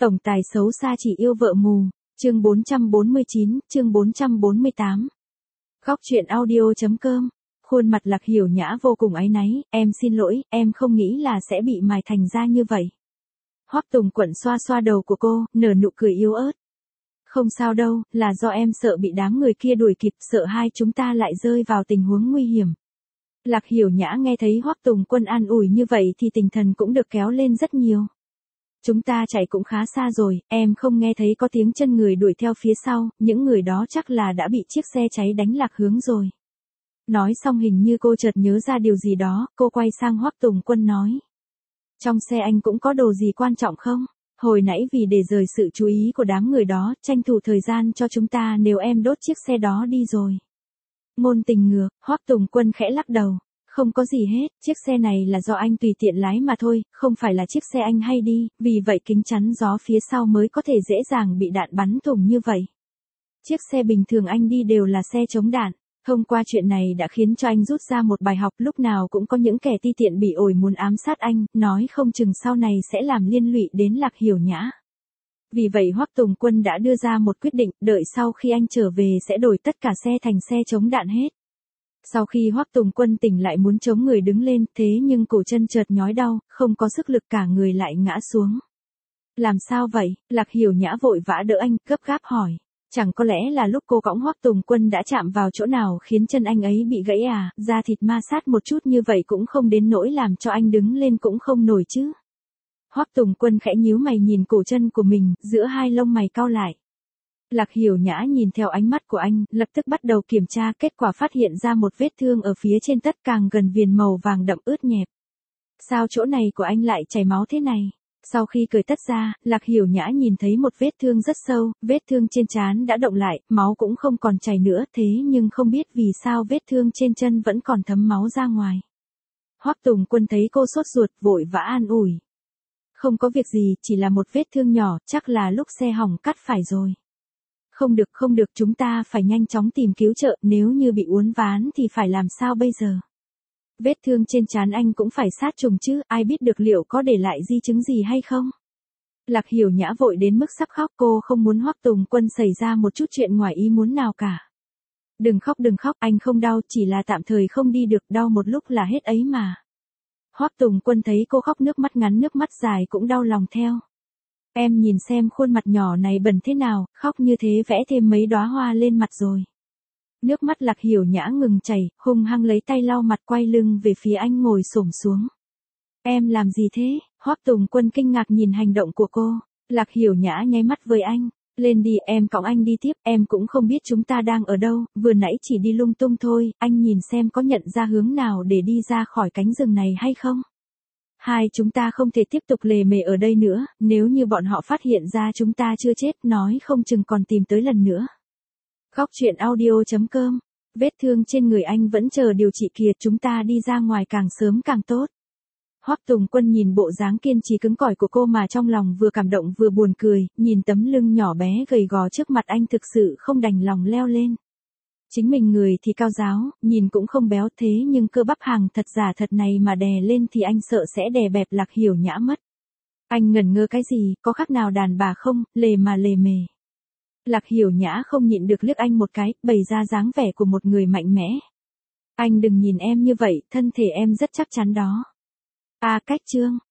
Tổng tài xấu xa chỉ yêu vợ mù. Chương 449, chương 448. Góc truyện audio.com. Khuôn mặt Lạc Hiểu Nhã vô cùng áy náy, em xin lỗi, em không nghĩ là sẽ bị mài thành ra như vậy. Hoắc Tùng Quận xoa xoa đầu của cô, nở nụ cười yếu ớt. Không sao đâu, là do em sợ bị đám người kia đuổi kịp, sợ hai chúng ta lại rơi vào tình huống nguy hiểm. Lạc Hiểu Nhã nghe thấy Hoắc Tùng Quân an ủi như vậy thì tinh thần cũng được kéo lên rất nhiều. Chúng ta chạy cũng khá xa rồi, em không nghe thấy có tiếng chân người đuổi theo phía sau, những người đó chắc là đã bị chiếc xe cháy đánh lạc hướng rồi. Nói xong hình như cô chợt nhớ ra điều gì đó, cô quay sang Hoắc Tùng Quân nói. Trong xe anh cũng có đồ gì quan trọng không? Hồi nãy vì để rời sự chú ý của đám người đó, tranh thủ thời gian cho chúng ta nếu em đốt chiếc xe đó đi rồi. Ngôn tình ngược, Hoắc Tùng Quân khẽ lắc đầu. Không có gì hết, chiếc xe này là do anh tùy tiện lái mà thôi, không phải là chiếc xe anh hay đi, vì vậy kính chắn gió phía sau mới có thể dễ dàng bị đạn bắn thủng như vậy. Chiếc xe bình thường anh đi đều là xe chống đạn. Thông qua chuyện này đã khiến cho anh rút ra một bài học, lúc nào cũng có những kẻ ti tiện bị ổi muốn ám sát anh, nói không chừng sau này sẽ làm liên lụy đến Lạc Hiểu Nhã. Vì vậy Hoắc Tùng Quân đã đưa ra một quyết định, đợi sau khi anh trở về sẽ đổi tất cả xe thành xe chống đạn hết. Sau khi Hoắc Tùng Quân tỉnh lại muốn chống người đứng lên, thế nhưng cổ chân chợt nhói đau, không có sức lực cả người lại ngã xuống. Làm sao vậy? Lạc Hiểu Nhã vội vã đỡ anh, gấp gáp hỏi. Chẳng có lẽ là lúc cô cõng Hoắc Tùng Quân đã chạm vào chỗ nào khiến chân anh ấy bị gãy à, da thịt ma sát một chút như vậy cũng không đến nỗi làm cho anh đứng lên cũng không nổi chứ. Hoắc Tùng Quân khẽ nhíu mày nhìn cổ chân của mình, giữa hai lông mày cau lại. Lạc Hiểu Nhã nhìn theo ánh mắt của anh, lập tức bắt đầu kiểm tra, kết quả phát hiện ra một vết thương ở phía trên tất càng gần viền màu vàng đậm ướt nhẹp. Sao chỗ này của anh lại chảy máu thế này? Sau khi cởi tất ra, Lạc Hiểu Nhã nhìn thấy một vết thương rất sâu, vết thương trên trán đã động lại, máu cũng không còn chảy nữa, thế nhưng không biết vì sao vết thương trên chân vẫn còn thấm máu ra ngoài. Hoắc Tùng Quân thấy cô sốt ruột, vội vã an ủi. Không có việc gì, chỉ là một vết thương nhỏ, chắc là lúc xe hỏng cắt phải rồi. Không được, chúng ta phải nhanh chóng tìm cứu trợ, nếu như bị uốn ván thì phải làm sao bây giờ? Vết thương trên trán anh cũng phải sát trùng chứ, ai biết được liệu có để lại di chứng gì hay không? Lạc Hiểu Nhã vội đến mức sắp khóc, cô không muốn Hoắc Tùng Quân xảy ra một chút chuyện ngoài ý muốn nào cả. Đừng khóc, anh không đau, chỉ là tạm thời không đi được, đau một lúc là hết ấy mà. Hoắc Tùng Quân thấy cô khóc nước mắt ngắn nước mắt dài cũng đau lòng theo. Em nhìn xem khuôn mặt nhỏ này bẩn thế nào, khóc như thế vẽ thêm mấy đóa hoa lên mặt rồi. Nước mắt Lạc Hiểu Nhã ngừng chảy, hung hăng lấy tay lau mặt quay lưng về phía anh ngồi xổm xuống. Em làm gì thế? Hoắc Tùng Quân kinh ngạc nhìn hành động của cô. Lạc Hiểu Nhã nháy mắt với anh. Lên đi, em cõng anh đi tiếp, em cũng không biết chúng ta đang ở đâu, vừa nãy chỉ đi lung tung thôi, anh nhìn xem có nhận ra hướng nào để đi ra khỏi cánh rừng này hay không? Hai chúng ta không thể tiếp tục lề mề ở đây nữa, nếu như bọn họ phát hiện ra chúng ta chưa chết, nói không chừng còn tìm tới lần nữa. Góc truyện audio.com. Vết thương trên người anh vẫn chờ điều trị kìa, chúng ta đi ra ngoài càng sớm càng tốt. Hoắc Tùng Quân nhìn bộ dáng kiên trì cứng cỏi của cô mà trong lòng vừa cảm động vừa buồn cười, nhìn tấm lưng nhỏ bé gầy gò trước mặt anh thực sự không đành lòng leo lên. Chính mình người thì cao ráo, nhìn cũng không béo thế nhưng cơ bắp hàng thật giả thật này mà đè lên thì anh sợ sẽ đè bẹp Lạc Hiểu Nhã mất. Anh ngẩn ngơ cái gì, có khác nào đàn bà không, lề mà lề mề. Lạc Hiểu Nhã không nhịn được liếc anh một cái, bày ra dáng vẻ của một người mạnh mẽ. Anh đừng nhìn em như vậy, thân thể em rất chắc chắn đó. À cách chương.